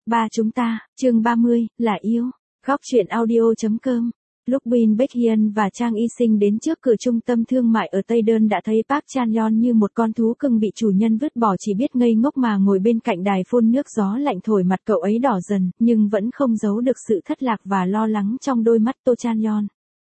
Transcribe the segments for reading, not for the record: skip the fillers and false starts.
Ba chúng ta, chương 30, là yêu. Góc truyện audio.com. Lúc Bin Baekhyun và Chang Y-sinh đến trước cửa trung tâm thương mại ở Tây Đơn đã thấy Park Chan-yeon như một con thú cưng bị chủ nhân vứt bỏ, chỉ biết ngây ngốc mà ngồi bên cạnh đài phun nước, gió lạnh thổi mặt cậu ấy đỏ dần, nhưng vẫn không giấu được sự thất lạc và lo lắng trong đôi mắt. To Chan-yeon.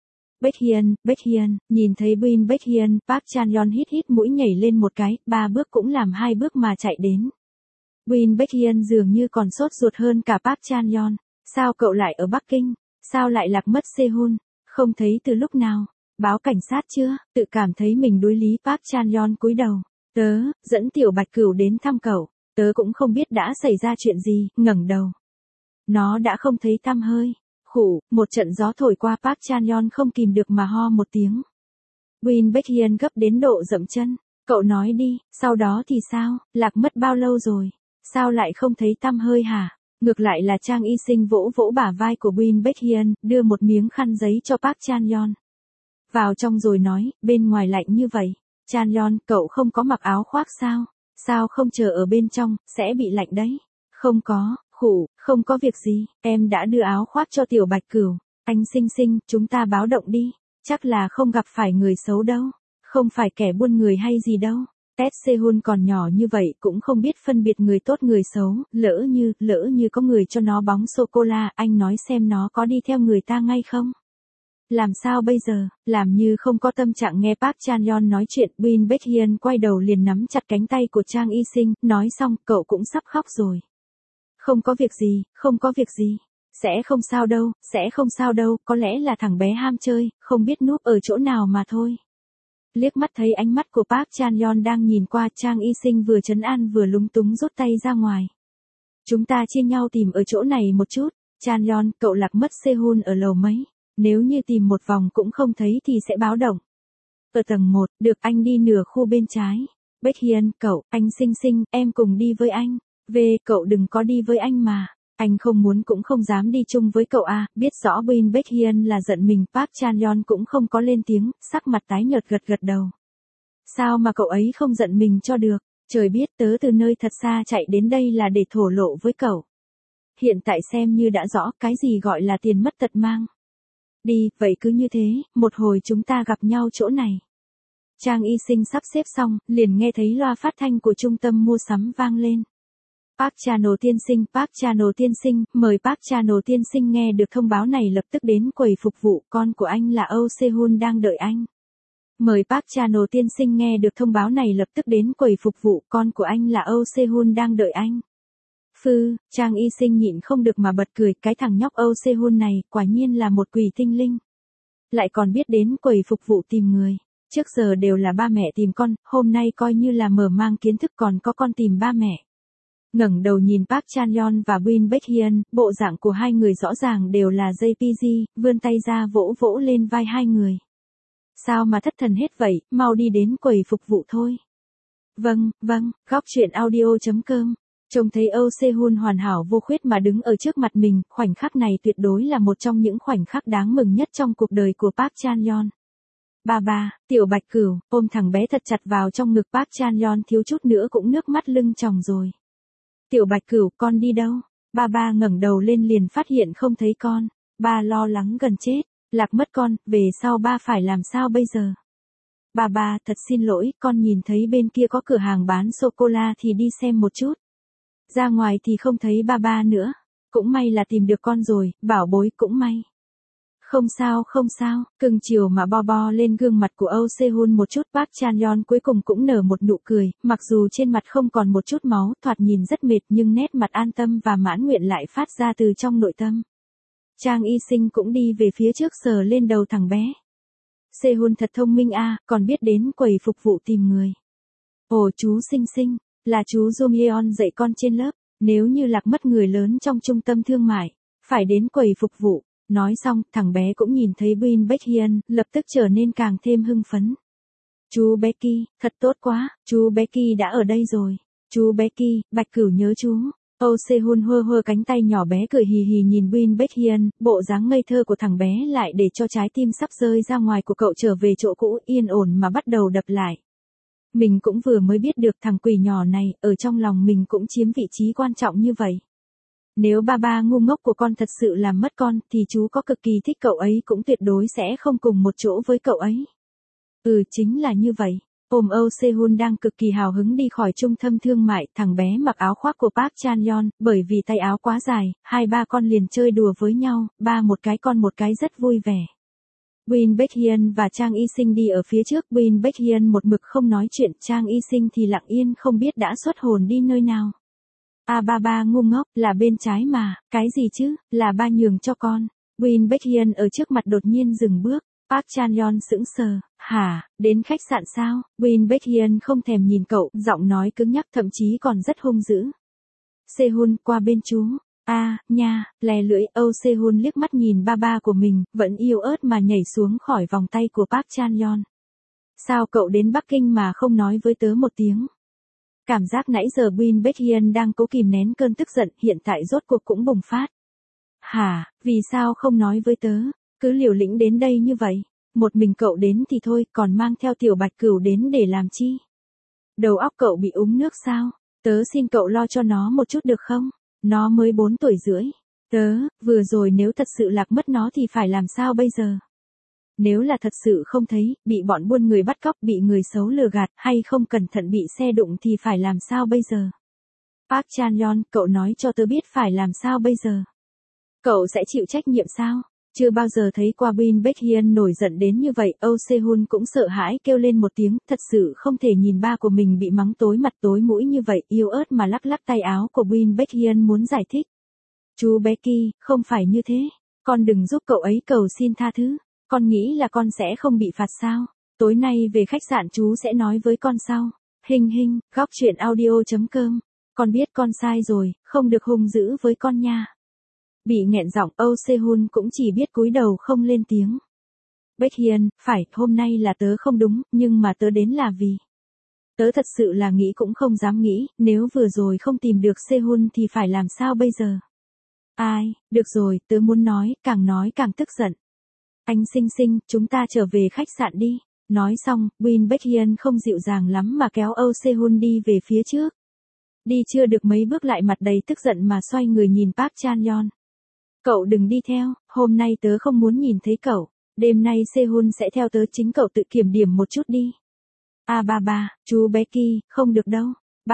Baekhyun, nhìn thấy Bin Baekhyun, Park Chan-yeon hít mũi, nhảy lên một cái, 3 bước cũng làm 2 bước mà chạy đến. Bin Baekhyun dường như còn sốt ruột hơn cả Park Chan-yeon. Sao cậu lại ở Bắc Kinh? Sao lại lạc mất Seoul? Không thấy từ lúc nào? Báo cảnh sát chưa? Tự cảm thấy mình đuối lý. Park Chan-yeon cúi đầu. Tớ dẫn Tiểu Bạch Cửu đến thăm cậu. Tớ cũng không biết đã xảy ra chuyện gì. Ngẩng đầu. Nó đã không thấy tăm hơi. Khủ, một trận gió thổi qua, Park Chan-yeon không kìm được mà ho một tiếng. Bin Baekhyun gấp đến độ dậm chân. Cậu nói đi, sau đó thì sao? Lạc mất bao lâu rồi? Sao lại không thấy tăm hơi hả? Ngược lại là Chang Y-sinh vỗ vỗ bả vai của Bin Baekhyun, đưa một miếng khăn giấy cho Park Chan-yeon. Vào trong rồi nói, bên ngoài lạnh như vậy. Chan-yeon, cậu không có mặc áo khoác sao? Sao không chờ ở bên trong, sẽ bị lạnh đấy. Không có, khủ, không có việc gì, em đã đưa áo khoác cho Tiểu Bạch Cửu. Anh Sinh, chúng ta báo động đi. Chắc là không gặp phải người xấu đâu. Không phải kẻ buôn người hay gì đâu. Ted Sehun còn nhỏ như vậy cũng không biết phân biệt người tốt người xấu, lỡ như có người cho nó bóng sô-cô-la, anh nói xem nó có đi theo người ta ngay không? Làm sao bây giờ? Làm như không có tâm trạng nghe Park Chan-yeon nói chuyện. Bin Baekhyun quay đầu liền nắm chặt cánh tay của Chang Y-sinh, nói xong, cậu cũng sắp khóc rồi. Không có việc gì. Sẽ không sao đâu, có lẽ là thằng bé ham chơi, không biết núp ở chỗ nào mà thôi. Liếc mắt thấy ánh mắt của Park Chan-yeon đang nhìn qua, Chang Y-sinh vừa trấn an vừa lúng túng rút tay ra ngoài. Chúng ta chia nhau tìm ở chỗ này một chút. Chan-yeon, cậu lạc mất Seoul ở lầu mấy? Nếu như tìm một vòng cũng không thấy thì sẽ báo động. Ở tầng 1, được, anh đi nửa khu bên trái. Baekhyun, cậu, anh Sinh, em cùng đi với anh. Cậu đừng có đi với anh mà. Anh không muốn cũng không dám đi chung với cậu à. Biết rõ Bin Baekhyun là giận mình, Park Chan-yeon cũng không có lên tiếng, sắc mặt tái nhợt gật đầu. Sao mà cậu ấy không giận mình cho được? Trời biết, tớ từ nơi thật xa chạy đến đây là để thổ lộ với cậu. Hiện tại xem như đã rõ cái gì gọi là tiền mất tật mang. Đi, vậy cứ như thế, một hồi chúng ta gặp nhau chỗ này. Chang Y-sinh sắp xếp xong, liền nghe thấy loa phát thanh của trung tâm mua sắm vang lên. Park Chan-ô tiên sinh, mời Park Chan-ô tiên sinh nghe được thông báo này lập tức đến quầy phục vụ, con của anh là Âu Sehun đang đợi anh. Mời Park Chan-ô tiên sinh nghe được thông báo này lập tức đến quầy phục vụ, con của anh là Âu Sehun đang đợi anh. Chang Y-sinh nhịn không được mà bật cười, cái thằng nhóc Âu Sehun này, quả nhiên là một quỷ tinh linh. Lại còn biết đến quầy phục vụ tìm người. Trước giờ đều là ba mẹ tìm con, hôm nay coi như là mở mang kiến thức, còn có con tìm ba mẹ. Ngẩng đầu nhìn Park Chan-yeon và Bin Baekhyun, bộ dạng của hai người rõ ràng đều là JPG, vươn tay ra vỗ lên vai hai người. Sao mà thất thần hết vậy, mau đi đến quầy phục vụ thôi. Vâng, góc truyện audio.com. Trông thấy Âu Sehun hoàn hảo vô khuyết mà đứng ở trước mặt mình, khoảnh khắc này tuyệt đối là một trong những khoảnh khắc đáng mừng nhất trong cuộc đời của Park Chan-yeon. Ba, Tiểu Bạch Cửu, ôm thằng bé thật chặt vào trong ngực. Park Chan-yeon thiếu chút nữa cũng nước mắt lưng tròng rồi. Tiểu Bạch Cửu, con đi đâu? Ba ngẩng đầu lên liền phát hiện không thấy con. Ba lo lắng gần chết. Lạc mất con, về sau ba phải làm sao bây giờ? Ba, thật xin lỗi, con nhìn thấy bên kia có cửa hàng bán sô-cô-la thì đi xem một chút. Ra ngoài thì không thấy ba nữa. Cũng may là tìm được con rồi, bảo bối, cũng may. Không sao, cưng chiều mà bo lên gương mặt của Âu Sehun một chút. Park Chan-yeon cuối cùng cũng nở một nụ cười, mặc dù trên mặt không còn một chút máu, thoạt nhìn rất mệt, nhưng nét mặt an tâm và mãn nguyện lại phát ra từ trong nội tâm. Chang Y-sinh cũng đi về phía trước sờ lên đầu thằng bé. Sehun thật thông minh à, còn biết đến quầy phục vụ tìm người. Ồ, chú Sinh, là chú Jung-yeon dạy con trên lớp, nếu như lạc mất người lớn trong trung tâm thương mại, phải đến quầy phục vụ. Nói xong, thằng bé cũng nhìn thấy Bin Baekhyun, lập tức trở nên càng thêm hưng phấn. Chú Becky, thật tốt quá, chú Becky đã ở đây rồi. Chú Becky, Bạch Cửu nhớ chú. Âu Sehun hơ cánh tay nhỏ bé cười hì hì nhìn Bin Baekhyun, bộ dáng ngây thơ của thằng bé lại để cho trái tim sắp rơi ra ngoài của cậu trở về chỗ cũ, yên ổn mà bắt đầu đập lại. Mình cũng vừa mới biết được thằng quỷ nhỏ này, ở trong lòng mình cũng chiếm vị trí quan trọng như vậy. Nếu ba ba ngu ngốc của con thật sự làm mất con thì chú có cực kỳ thích cậu ấy cũng tuyệt đối sẽ không cùng một chỗ với cậu ấy. Chính là như vậy. Ôm Âu Sehun đang cực kỳ hào hứng đi khỏi trung tâm thương mại, thằng bé mặc áo khoác của Park Chan-yeon, bởi vì tay áo quá dài, hai ba con liền chơi đùa với nhau, ba một cái con một cái rất vui vẻ. Win Baekhyun và Chang Y-sinh đi ở phía trước, Win Baekhyun một mực không nói chuyện, Chang Y-sinh thì lặng yên không biết đã xuất hồn đi nơi nào. Ba ba ngu ngốc, là bên trái mà, cái gì chứ, là ba nhường cho con. Win Baekhyun ở trước mặt đột nhiên dừng bước. Park Chan-yeon sững sờ, hả, đến khách sạn sao? Win Baekhyun không thèm nhìn cậu, giọng nói cứng nhắc thậm chí còn rất hung dữ. Sehun, qua bên chú. Nha, lè lưỡi, Âu Sehun liếc mắt nhìn ba ba của mình, vẫn yếu ớt mà nhảy xuống khỏi vòng tay của Park Chan-yeon. Sao cậu đến Bắc Kinh mà không nói với tớ một tiếng? Cảm giác nãy giờ Win Baekhyun đang cố kìm nén cơn tức giận, hiện tại rốt cuộc cũng bùng phát. Hả, vì sao không nói với tớ? Cứ liều lĩnh đến đây như vậy, một mình cậu đến thì thôi, còn mang theo tiểu bạch cửu đến để làm chi? Đầu óc cậu bị úng nước sao? Tớ xin cậu lo cho nó một chút được không? Nó mới 4 tuổi rưỡi. Vừa rồi nếu thật sự lạc mất nó thì phải làm sao bây giờ? Nếu là thật sự không thấy, bị bọn buôn người bắt cóc, bị người xấu lừa gạt, hay không cẩn thận bị xe đụng thì phải làm sao bây giờ? Park Chan-yeon, cậu nói cho tớ biết phải làm sao bây giờ? Cậu sẽ chịu trách nhiệm sao? Chưa bao giờ thấy qua Win Baekhyun nổi giận đến như vậy, Âu Sehun cũng sợ hãi kêu lên một tiếng, thật sự không thể nhìn ba của mình bị mắng tối mặt tối mũi như vậy, yếu ớt mà lắc lắc tay áo của Win Baekhyun muốn giải thích. Chú bé Ki, không phải như thế, con đừng giúp cậu ấy cầu xin tha thứ, con nghĩ là con sẽ không bị phạt sao, tối nay về khách sạn chú sẽ nói với con sau. Hình, góc truyện audio.com, con biết con sai rồi, không được hung dữ với con nha. Bị nghẹn giọng, Âu Sehun cũng chỉ biết cúi đầu không lên tiếng. Baekhyun, phải, hôm nay là tớ không đúng, nhưng mà tớ đến là vì tớ thật sự là nghĩ cũng không dám nghĩ, nếu vừa rồi không tìm được Sehun thì phải làm sao bây giờ? Được rồi, tớ muốn nói càng tức giận. Anh Sinh, chúng ta trở về khách sạn đi. Nói xong, Win Baekhyun không dịu dàng lắm mà kéo Âu Sehun đi về phía trước. Đi chưa được mấy bước lại mặt đầy tức giận mà xoay người nhìn Park Chan-yeon. Cậu đừng đi theo, hôm nay tớ không muốn nhìn thấy cậu, đêm nay Sehun sẽ theo tớ, chính cậu tự kiểm điểm một chút đi. Ba, chú bé Ki, không được đâu.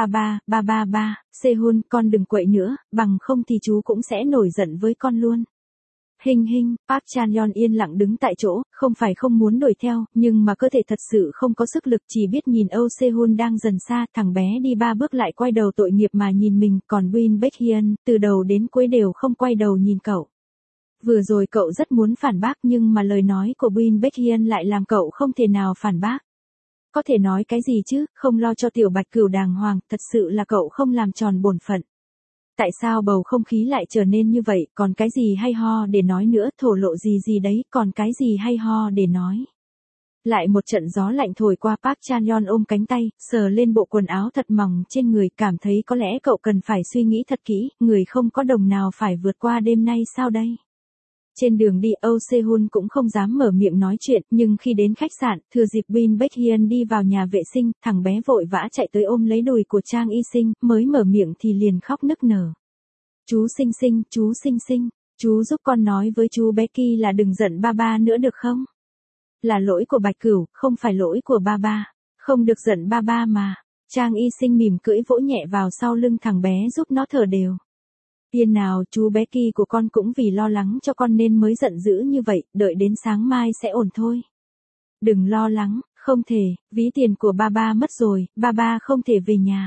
Ba, Sehun, con đừng quậy nữa, bằng không thì chú cũng sẽ nổi giận với con luôn. Hình, Park Chan-yeon yên lặng đứng tại chỗ, không phải không muốn đuổi theo, nhưng mà cơ thể thật sự không có sức lực, chỉ biết nhìn Âu Sehun đang dần xa, thằng bé đi 3 bước lại quay đầu tội nghiệp mà nhìn mình, còn Win Baekhyun, từ đầu đến cuối đều không quay đầu nhìn cậu. Vừa rồi cậu rất muốn phản bác nhưng mà lời nói của Win Baekhyun lại làm cậu không thể nào phản bác. Có thể nói cái gì chứ, không lo cho tiểu bạch cửu đàng hoàng, thật sự là cậu không làm tròn bổn phận. Tại sao bầu không khí lại trở nên như vậy, còn cái gì hay ho để nói nữa, thổ lộ gì đấy, còn cái gì hay ho để nói. Lại một trận gió lạnh thổi qua, Park Chan-yeon ôm cánh tay, sờ lên bộ quần áo thật mỏng trên người, cảm thấy có lẽ cậu cần phải suy nghĩ thật kỹ, người không có đồng nào phải vượt qua đêm nay sao đây. Trên đường đi, Âu Sehun cũng không dám mở miệng nói chuyện, nhưng khi đến khách sạn, thừa dịp Win Baekhyun đi vào nhà vệ sinh, thằng bé vội vã chạy tới ôm lấy đùi của Chang Y-sinh, mới mở miệng thì liền khóc nức nở. Chú Sinh, chú giúp con nói với chú bé Ki là đừng giận ba nữa được không? Là lỗi của Bạch Cửu, không phải lỗi của ba. Không được giận ba mà. Chang Y-sinh mỉm cưỡi vỗ nhẹ vào sau lưng thằng bé giúp nó thở đều. Yên nào, chú bé Ki của con cũng vì lo lắng cho con nên mới giận dữ như vậy, đợi đến sáng mai sẽ ổn thôi. Đừng lo lắng, không thể, ví tiền của ba mất rồi, ba không thể về nhà.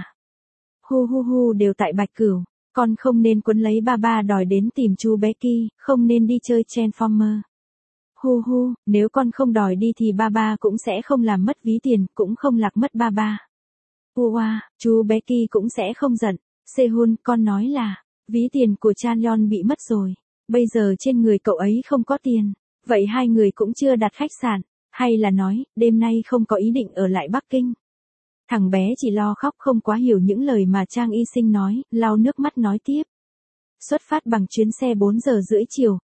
Hu đều tại Bạch Cửu, con không nên quấn lấy ba đòi đến tìm chú bé Ki, không nên đi chơi Transformer. Hu, nếu con không đòi đi thì ba cũng sẽ không làm mất ví tiền, cũng không lạc mất ba. Chú bé Ki cũng sẽ không giận. Sehun, con nói là ví tiền của Chan-yeon bị mất rồi. Bây giờ trên người cậu ấy không có tiền. Vậy hai người cũng chưa đặt khách sạn. Hay là nói, đêm nay không có ý định ở lại Bắc Kinh. Thằng bé chỉ lo khóc không quá hiểu những lời mà Chang Y-sinh nói, lau nước mắt nói tiếp. Xuất phát bằng chuyến xe 4 giờ rưỡi chiều,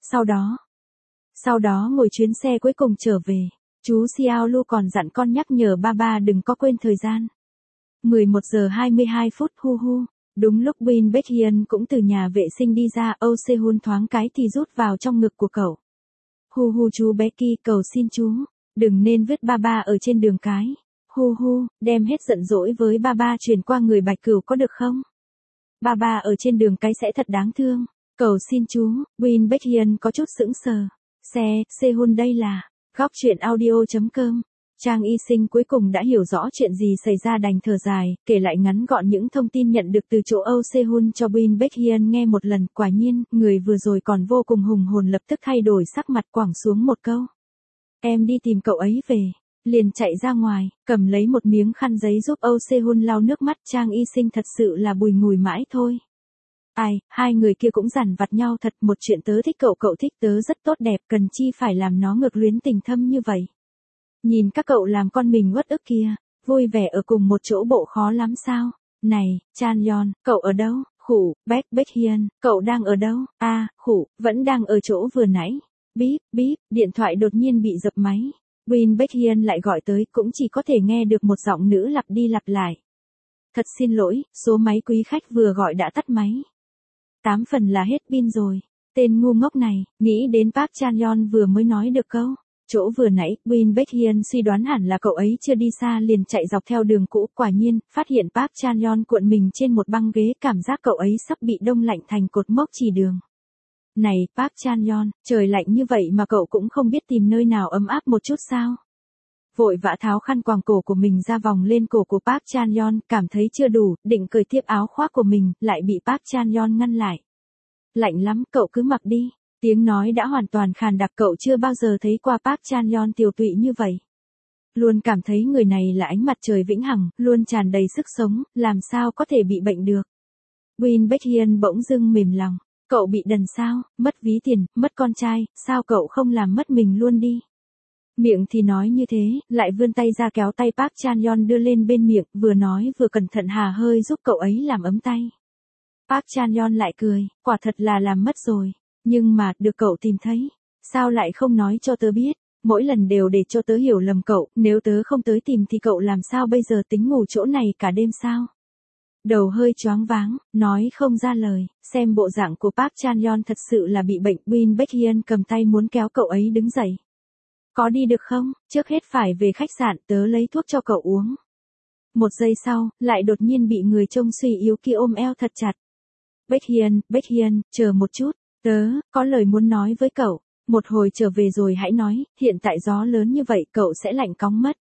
sau đó ngồi chuyến xe cuối cùng trở về. Chú Xiao Lu còn dặn con nhắc nhở ba đừng có quên thời gian. 11 giờ 22 phút, hu. Đúng lúc Win Baekhyun cũng từ nhà vệ sinh đi ra, Âu Sehun thoáng cái thì rút vào trong ngực của cậu. Hu hu chú bé Ki, cầu xin chú, đừng nên vứt ba ba ở trên đường cái. Hu hu, đem hết giận dỗi với ba ba truyền qua người Bạch Cửu có được không? Ba ba ở trên đường cái sẽ thật đáng thương. Cầu xin chú, Win Baekhyun có chút sững sờ. Sehun đây là, góc truyện audio.com. Trang Y Sinh cuối cùng đã hiểu rõ chuyện gì xảy ra, đành thở dài, kể lại ngắn gọn những thông tin nhận được từ chỗ Âu Sehun cho Win Baekhyun nghe một lần. Quả nhiên, người vừa rồi còn vô cùng hùng hồn lập tức thay đổi sắc mặt, quẳng xuống một câu. Em đi tìm cậu ấy về. Liền chạy ra ngoài, cầm lấy một miếng khăn giấy giúp Âu Sehun lau nước mắt. Trang Y Sinh thật sự là bùi ngùi mãi thôi. Ai, hai người kia cũng dằn vặt nhau thật, một chuyện tớ thích cậu, cậu thích tớ rất tốt đẹp, cần chi phải làm nó ngược luyến tình thâm như vậy. Nhìn các cậu làm con mình uất ức kia, vui vẻ ở cùng một chỗ bộ khó lắm sao? Này, Chanyeon, cậu ở đâu? Khủ, Baekhyun, cậu đang ở đâu? Khủ, vẫn đang ở chỗ vừa nãy. Bíp, bíp, điện thoại đột nhiên bị dập máy. Win Baekhyun lại gọi tới, cũng chỉ có thể nghe được một giọng nữ lặp đi lặp lại. Thật xin lỗi, số máy quý khách vừa gọi đã tắt máy. 8 phần là hết pin rồi. Tên ngu ngốc này, nghĩ đến Park Chanyeon vừa mới nói được câu. Chỗ vừa nãy, Win Baekhyun suy đoán hẳn là cậu ấy chưa đi xa liền chạy dọc theo đường cũ. Quả nhiên, phát hiện Park Chanyeon cuộn mình trên một băng ghế, cảm giác cậu ấy sắp bị đông lạnh thành cột mốc chỉ đường. Này, Park Chanyeon, trời lạnh như vậy mà cậu cũng không biết tìm nơi nào ấm áp một chút sao? Vội vã tháo khăn quàng cổ của mình ra vòng lên cổ của Park Chanyeon, cảm thấy chưa đủ, định cởi tiếp áo khoác của mình, lại bị Park Chanyeon ngăn lại. Lạnh lắm, cậu cứ mặc đi. Tiếng nói đã hoàn toàn khàn đặc, cậu chưa bao giờ thấy qua Park Chanyeon tiều tụy như vậy. Luôn cảm thấy người này là ánh mặt trời vĩnh hằng, luôn tràn đầy sức sống, làm sao có thể bị bệnh được. Win Baekhyun bỗng dưng mềm lòng. Cậu bị đần sao, mất ví tiền, mất con trai, sao cậu không làm mất mình luôn đi. Miệng thì nói như thế, lại vươn tay ra kéo tay Park Chanyeon đưa lên bên miệng, vừa nói vừa cẩn thận hà hơi giúp cậu ấy làm ấm tay. Park Chanyeon lại cười, quả thật là làm mất rồi. Nhưng mà, được cậu tìm thấy. Sao lại không nói cho tớ biết, mỗi lần đều để cho tớ hiểu lầm cậu, nếu tớ không tới tìm thì cậu làm sao bây giờ, tính ngủ chỗ này cả đêm sao? Đầu hơi choáng váng, nói không ra lời, xem bộ dạng của Park Chanyeon thật sự là bị bệnh. Win Baekhyun cầm tay muốn kéo cậu ấy đứng dậy. Có đi được không, trước hết phải về khách sạn, tớ lấy thuốc cho cậu uống. Một giây sau, lại đột nhiên bị người trông suy yếu kia ôm eo thật chặt. Baekhyun, chờ một chút, tớ, có lời muốn nói với cậu, một hồi trở về rồi hãy nói, hiện tại gió lớn như vậy cậu sẽ lạnh cóng mất.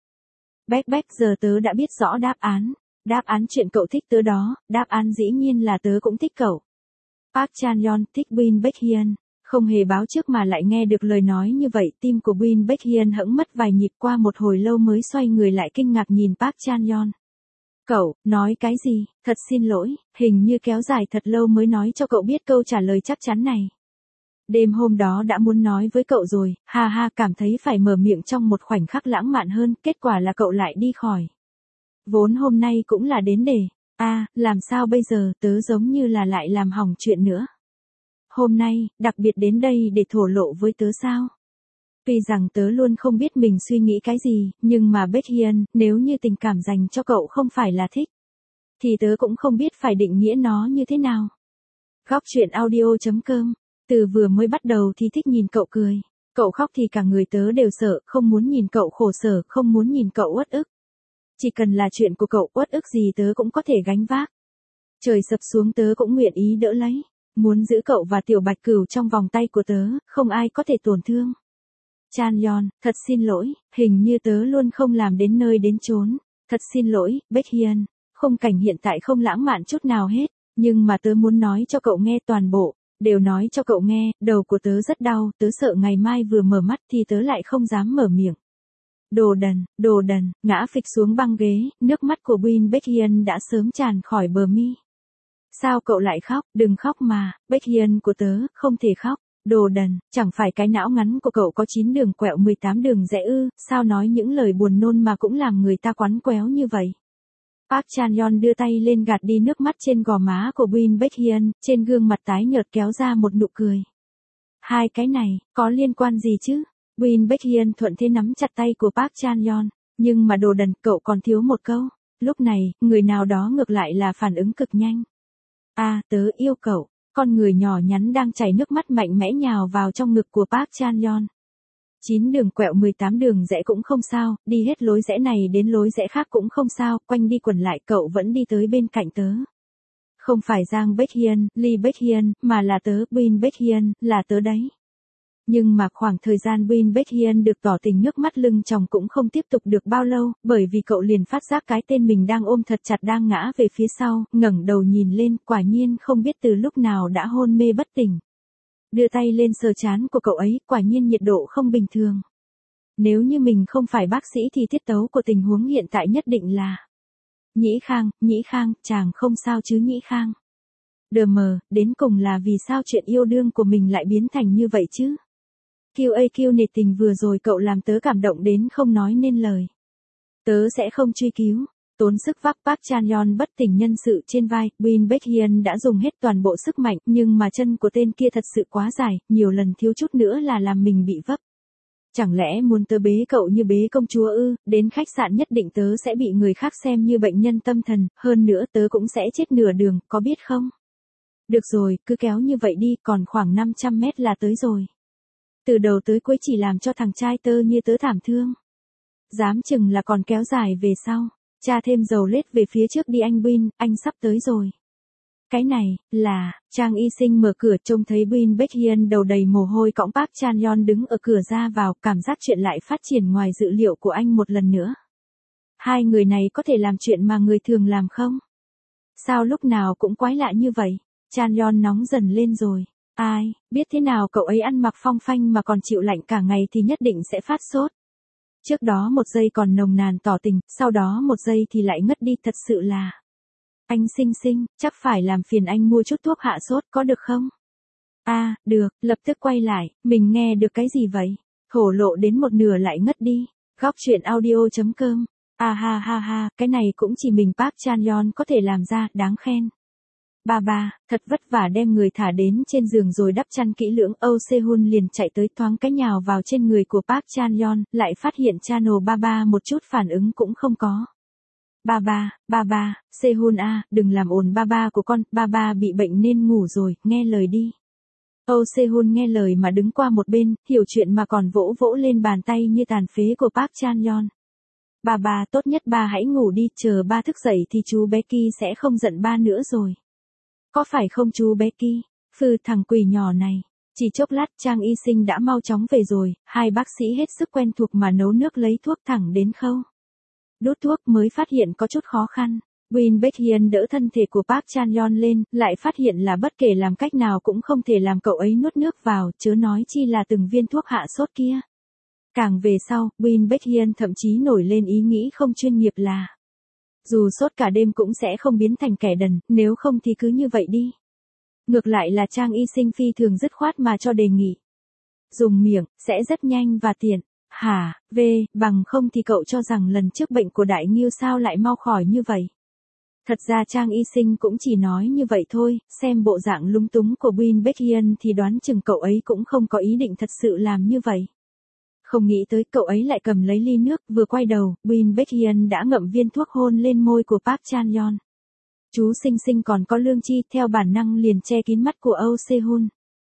Giờ tớ đã biết rõ đáp án chuyện cậu thích tớ đó, đáp án dĩ nhiên là tớ cũng thích cậu. Park Chanyeon thích Win Baekhyun, không hề báo trước mà lại nghe được lời nói như vậy, tim của Win Baekhyun hững mất vài nhịp, qua một hồi lâu mới xoay người lại kinh ngạc nhìn Park Chanyeon. Cậu, nói cái gì, thật xin lỗi, hình như kéo dài thật lâu mới nói cho cậu biết câu trả lời chắc chắn này. Đêm hôm đó đã muốn nói với cậu rồi, ha ha, cảm thấy phải mở miệng trong một khoảnh khắc lãng mạn hơn, kết quả là cậu lại đi khỏi. Vốn hôm nay cũng là đến để, làm sao bây giờ, tớ giống như là lại làm hỏng chuyện nữa. Hôm nay, đặc biệt đến đây để thổ lộ với tớ sao? Tuy rằng tớ luôn không biết mình suy nghĩ cái gì, nhưng mà Baekhyun, nếu như tình cảm dành cho cậu không phải là thích, thì tớ cũng không biết phải định nghĩa nó như thế nào. Góc truyện audio.com, từ vừa mới bắt đầu thì thích nhìn cậu cười, cậu khóc thì cả người tớ đều sợ, không muốn nhìn cậu khổ sở, không muốn nhìn cậu uất ức. Chỉ cần là chuyện của cậu, uất ức gì tớ cũng có thể gánh vác. Trời sập xuống tớ cũng nguyện ý đỡ lấy, muốn giữ cậu và tiểu Bạch Cửu trong vòng tay của tớ, không ai có thể tổn thương. Chanyeon, thật xin lỗi, hình như tớ luôn không làm đến nơi đến chốn. Thật xin lỗi, Baekhyun, khung cảnh hiện tại không lãng mạn chút nào hết, nhưng mà tớ muốn nói cho cậu nghe toàn bộ, đều nói cho cậu nghe, đầu của tớ rất đau, tớ sợ ngày mai vừa mở mắt thì tớ lại không dám mở miệng. Đồ đần, ngã phịch xuống băng ghế, nước mắt của Win Baekhyun đã sớm tràn khỏi bờ mi. Sao cậu lại khóc, đừng khóc mà, Baekhyun của tớ, không thể khóc. Đồ đần, chẳng phải cái não ngắn của cậu có 9 đường quẹo 18 đường rẽ ư, sao nói những lời buồn nôn mà cũng làm người ta quắn quéo như vậy. Park Chanyeon đưa tay lên gạt đi nước mắt trên gò má của Win Baekhyun, trên gương mặt tái nhợt kéo ra một nụ cười. Hai cái này, có liên quan gì chứ? Win Baekhyun thuận thế nắm chặt tay của Park Chanyeon, nhưng mà đồ đần, cậu còn thiếu một câu. Lúc này, người nào đó ngược lại là phản ứng cực nhanh. Tớ yêu cậu. Con người nhỏ nhắn đang chảy nước mắt mạnh mẽ nhào vào trong ngực của Park Chan Yeon. 9 đường quẹo 18 đường rẽ cũng không sao, đi hết lối rẽ này đến lối rẽ khác cũng không sao, quanh đi quẩn lại cậu vẫn đi tới bên cạnh tớ. Không phải Giang Baekhyun, Lee Baekhyun, mà là tớ, Bin Baekhyun, là tớ đấy. Nhưng mà khoảng thời gian Bin Baekhyun được tỏ tình nước mắt lưng tròng cũng không tiếp tục được bao lâu, bởi vì cậu liền phát giác cái tên mình đang ôm thật chặt đang ngã về phía sau, ngẩng đầu nhìn lên, quả nhiên không biết từ lúc nào đã hôn mê bất tỉnh. Đưa tay lên sờ trán của cậu ấy, quả nhiên nhiệt độ không bình thường. Nếu như mình không phải bác sĩ thì tiết tấu của tình huống hiện tại nhất định là Nhĩ Khang, chàng không sao chứ Nhĩ Khang. Đờ mờ, đến cùng là vì sao chuyện yêu đương của mình lại biến thành như vậy chứ? QAQ nệt tình vừa rồi cậu làm tớ cảm động đến không nói nên lời. Tớ sẽ không truy cứu. Tốn sức vác Park Chan Yeon bất tỉnh nhân sự trên vai, Bin Baekhyun đã dùng hết toàn bộ sức mạnh, nhưng mà chân của tên kia thật sự quá dài, nhiều lần thiếu chút nữa là làm mình bị vấp. Chẳng lẽ muốn tớ bế cậu như bế công chúa ư, đến khách sạn nhất định tớ sẽ bị người khác xem như bệnh nhân tâm thần, hơn nữa tớ cũng sẽ chết nửa đường, có biết không? Được rồi, cứ kéo như vậy đi, còn khoảng 500 mét là tới rồi. Từ đầu tới cuối chỉ làm cho thằng trai tơ như tớ thảm thương. Dám chừng là còn kéo dài về sau. Cha thêm dầu lết về phía trước đi anh Bin, anh sắp tới rồi. Cái này, là, Trang Y Sinh mở cửa trông thấy Bin Baekhyun đầu đầy mồ hôi cõng Park Chan Yeon đứng ở cửa ra vào, cảm giác chuyện lại phát triển ngoài dự liệu của anh một lần nữa. Hai người này có thể làm chuyện mà người thường làm không? Sao lúc nào cũng quái lạ như vậy? Chan Yeon nóng dần lên rồi. Ai, biết thế nào cậu ấy ăn mặc phong phanh mà còn chịu lạnh cả ngày thì nhất định sẽ phát sốt. Trước đó một giây còn nồng nàn tỏ tình, sau đó một giây thì lại ngất đi, thật sự là. Anh Sinh Sinh, chắc phải làm phiền anh mua chút thuốc hạ sốt có được không? Được, lập tức quay lại, mình nghe được cái gì vậy? Thổ lộ đến một nửa lại ngất đi. Góc truyện audio.com. Ha, cái này cũng chỉ mình Park Chan Yeon có thể làm ra, đáng khen. Ba, thật vất vả đem người thả đến trên giường rồi đắp chăn kỹ lưỡng, Âu Sehun liền chạy tới thoáng cái nhào vào trên người của Park Chan Yeon, lại phát hiện channel ba một chút phản ứng cũng không có. Ba, Sehun đừng làm ồn ba của con, ba bị bệnh nên ngủ rồi, nghe lời đi. Âu Sehun nghe lời mà đứng qua một bên, hiểu chuyện mà còn vỗ vỗ lên bàn tay như tàn phế của Park Chan Yeon. Ba, tốt nhất ba hãy ngủ đi, chờ ba thức dậy thì chú Becky sẽ không giận ba nữa rồi. Có phải không chú Becky? Thằng quỷ nhỏ này. Chỉ chốc lát Trang Y Sinh đã mau chóng về rồi, hai bác sĩ hết sức quen thuộc mà nấu nước lấy thuốc thẳng đến khâu đút thuốc mới phát hiện có chút khó khăn. Bin Baekhyun đỡ thân thể của Park Chan Yeon lên, lại phát hiện là bất kể làm cách nào cũng không thể làm cậu ấy nuốt nước vào, chớ nói chi là từng viên thuốc hạ sốt kia. Càng về sau, Bin Baekhyun thậm chí nổi lên ý nghĩ không chuyên nghiệp là dù sốt cả đêm cũng sẽ không biến thành kẻ đần, nếu không thì cứ như vậy đi. Ngược lại là Trang Y Sinh phi thường dứt khoát mà cho đề nghị. Dùng miệng, sẽ rất nhanh và tiện. Bằng không thì cậu cho rằng lần trước bệnh của Đại Nghiêu sao lại mau khỏi như vậy. Thật ra Trang Y Sinh cũng chỉ nói như vậy thôi, xem bộ dạng lúng túng của Bin Baekhyun thì đoán chừng cậu ấy cũng không có ý định thật sự làm như vậy. Không nghĩ tới cậu ấy lại cầm lấy ly nước, vừa quay đầu, Bin Baekhyun đã ngậm viên thuốc hôn lên môi của Park Chan Yeon. Chú Sinh Sinh còn có lương chi, theo bản năng liền che kín mắt của Âu Sehun.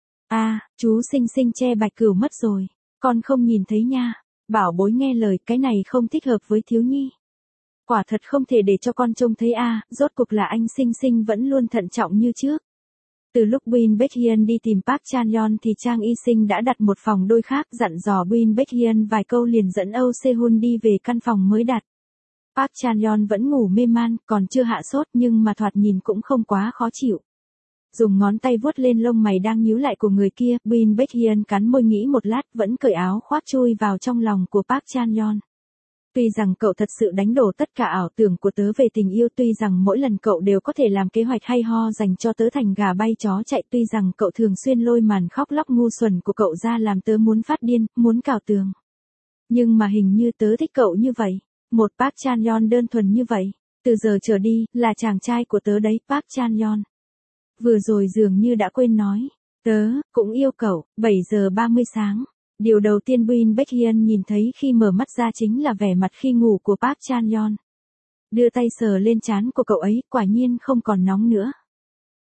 Chú Sinh Sinh che Bạch Cửu mất rồi, con không nhìn thấy nha. Bảo bối nghe lời, cái này không thích hợp với thiếu nhi. Quả thật không thể để cho con trông thấy rốt cuộc là anh Sinh Sinh vẫn luôn thận trọng như trước. Từ lúc Bin Baekhyun đi tìm Park Chan Yeon thì Trang Y Sinh đã đặt một phòng đôi khác, dặn dò Bin Baekhyun vài câu liền dẫn Âu Sehun đi về căn phòng mới đặt. Park Chan Yeon vẫn ngủ mê man, còn chưa hạ sốt nhưng mà thoạt nhìn cũng không quá khó chịu. Dùng ngón tay vuốt lên lông mày đang nhíu lại của người kia, Bin Baekhyun cắn môi nghĩ một lát vẫn cởi áo khoác chui vào trong lòng của Park Chan Yeon. Tuy rằng cậu thật sự đánh đổ tất cả ảo tưởng của tớ về tình yêu, tuy rằng mỗi lần cậu đều có thể làm kế hoạch hay ho dành cho tớ thành gà bay chó chạy, tuy rằng cậu thường xuyên lôi màn khóc lóc ngu xuẩn của cậu ra làm tớ muốn phát điên, muốn cào tường. Nhưng mà hình như tớ thích cậu như vậy, một Park Chan Yeon đơn thuần như vậy, từ giờ trở đi, là chàng trai của tớ đấy Park Chan Yeon. Vừa rồi dường như đã quên nói, tớ cũng yêu cậu. 7 giờ 30 sáng. Điều đầu tiên Bin Baekhyun nhìn thấy khi mở mắt ra chính là vẻ mặt khi ngủ của Park Chan Yeon. Đưa tay sờ lên trán của cậu ấy, quả nhiên không còn nóng nữa.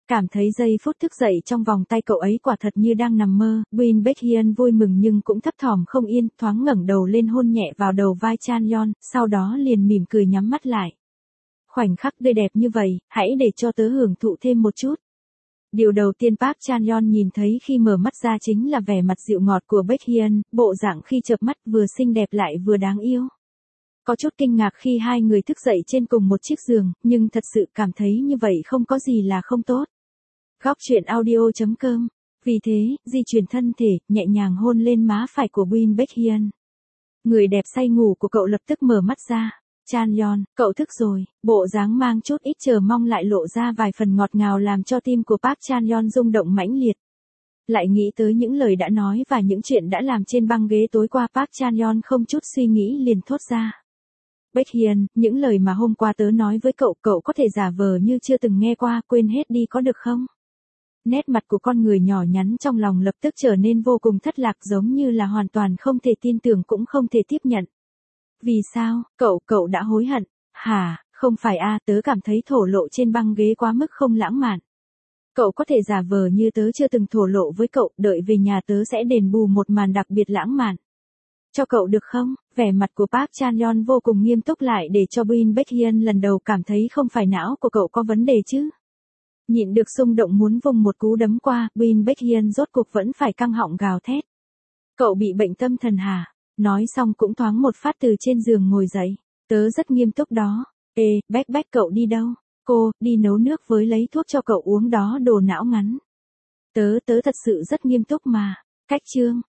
Cảm thấy giây phút thức dậy trong vòng tay cậu ấy quả thật như đang nằm mơ, Win Baekhyun vui mừng nhưng cũng thấp thỏm không yên, thoáng ngẩng đầu lên hôn nhẹ vào đầu vai Chanyeon, sau đó liền mỉm cười nhắm mắt lại. Khoảnh khắc tươi đẹp như vậy, hãy để cho tớ hưởng thụ thêm một chút. Điều đầu tiên Park Chan-yeon nhìn thấy khi mở mắt ra chính là vẻ mặt dịu ngọt của Baekhyun, bộ dạng khi chợp mắt vừa xinh đẹp lại vừa đáng yêu. Có chút kinh ngạc khi hai người thức dậy trên cùng một chiếc giường, nhưng thật sự cảm thấy như vậy không có gì là không tốt. Góc truyện audio.com. Vì thế, di chuyển thân thể, nhẹ nhàng hôn lên má phải của Win Baekhyun. Người đẹp say ngủ của cậu lập tức mở mắt ra. Chanyeon, cậu thức rồi, bộ dáng mang chút ít chờ mong lại lộ ra vài phần ngọt ngào làm cho tim của Park Chanyeon rung động mãnh liệt. Lại nghĩ tới những lời đã nói và những chuyện đã làm trên băng ghế tối qua, Park Chanyeon không chút suy nghĩ liền thốt ra. Baekhyun, những lời mà hôm qua tớ nói với cậu, cậu có thể giả vờ như chưa từng nghe qua, quên hết đi có được không? Nét mặt của con người nhỏ nhắn trong lòng lập tức trở nên vô cùng thất lạc, giống như là hoàn toàn không thể tin tưởng cũng không thể tiếp nhận. Vì sao, cậu đã hối hận? Hả, không phải tớ cảm thấy thổ lộ trên băng ghế quá mức không lãng mạn. Cậu có thể giả vờ như tớ chưa từng thổ lộ với cậu, đợi về nhà tớ sẽ đền bù một màn đặc biệt lãng mạn cho cậu được không? Vẻ mặt của Park Chan-yeon vô cùng nghiêm túc lại để cho Win Baekhyun lần đầu cảm thấy không phải não của cậu có vấn đề chứ. Nhịn được xung động muốn vùng một cú đấm qua, Win Baekhyun rốt cuộc vẫn phải căng họng gào thét. Cậu bị bệnh tâm thần hả? Nói xong cũng thoáng một phát từ trên giường ngồi dậy. Tớ rất nghiêm túc đó. Baek cậu đi đâu? Cô, đi nấu nước với lấy thuốc cho cậu uống đó, đồ não ngắn. Tớ thật sự rất nghiêm túc mà. Cách chương.